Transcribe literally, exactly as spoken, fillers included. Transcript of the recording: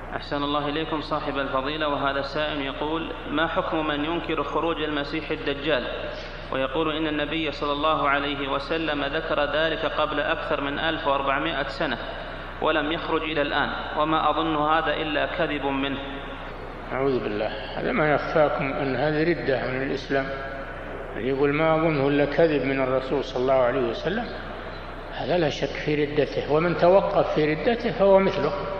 أحسن الله إليكم صاحب الفضيلة، وهذا السائل يقول: ما حكم من ينكر خروج المسيح الدجال ويقول إن النبي صلى الله عليه وسلم ذكر ذلك قبل أكثر من ألف وأربعمائة سنة ولم يخرج إلى الآن، وما أظن هذا إلا كذب منه؟ أعوذ بالله، هذا ما يخفاكم أن هذه ردة من الإسلام. يقول ما أظنه إلا كذب من الرسول صلى الله عليه وسلم، هذا لا شك في ردته، ومن توقف في ردته فهو مثله.